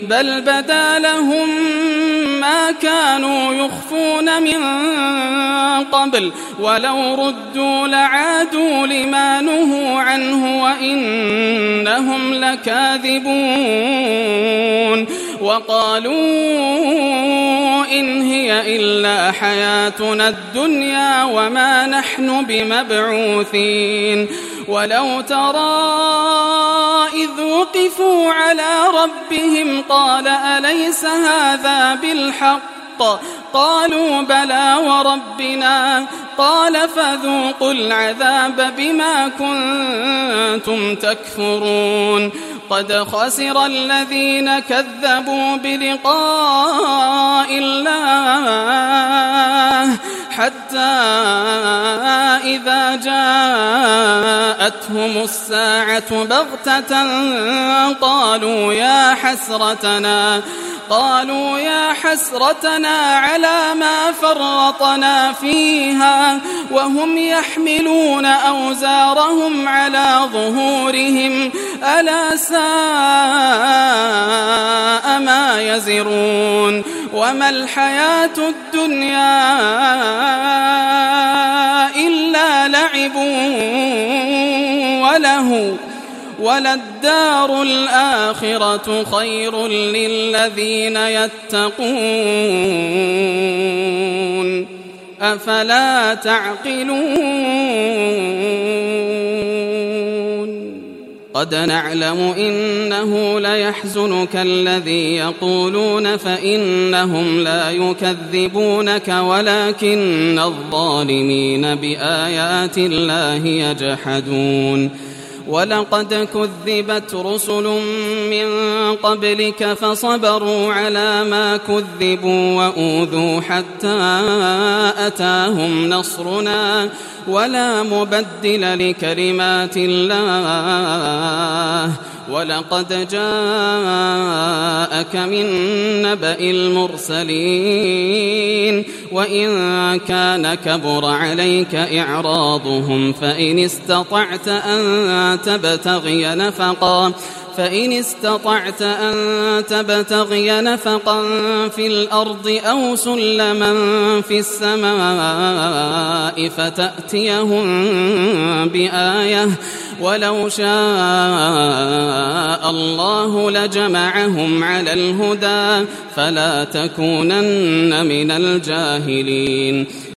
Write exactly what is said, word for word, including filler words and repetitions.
بل بدا لهم ما كانوا يخفون من قبل ولو ردوا لعادوا لما نهوا عنه وإنهم لكاذبون وقالوا إن هي إلا حياتنا الدنيا وما نحن بمبعوثين ولو ترى إذ وقفوا على ربهم قال أليس هذا بالحق قالوا بلى وربنا قال فذوقوا العذاب بما كنتم تكفرون قد خسر الذين كذبوا بلقاء الله حتى إذا جاءتهم الساعة بغتة قالوا يا حسرتنا قالوا يا حسرتنا على ما فرطنا فيها وهم يحملون أوزارهم على ظهورهم ألا ساء ما يزرون وما الحياة الدنيا إلا لعب وله وللدار الآخرة خير للذين يتقون أفلا تعقلون قد نعلم إنه ليحزنك الذي يقولون فإنهم لا يكذبونك ولكن الظالمين بآيات الله يجحدون ولقد كذبت رسل من قبلك فصبروا على ما كذبوا وأوذوا حتى أتاهم نصرنا ولا مبدل لكلمات الله ولقد جاءك من نبأ المرسلين وإن كان كبر عليك إعراضهم فإن استطعت أن تبتغي نفقا فإن استطعت أن تبتغي نفقا في الأرض أو سلما في السماء فتأتيهم بآية ولو شاء الله لجمعهم على الهدى فلا تكونن من الجاهلين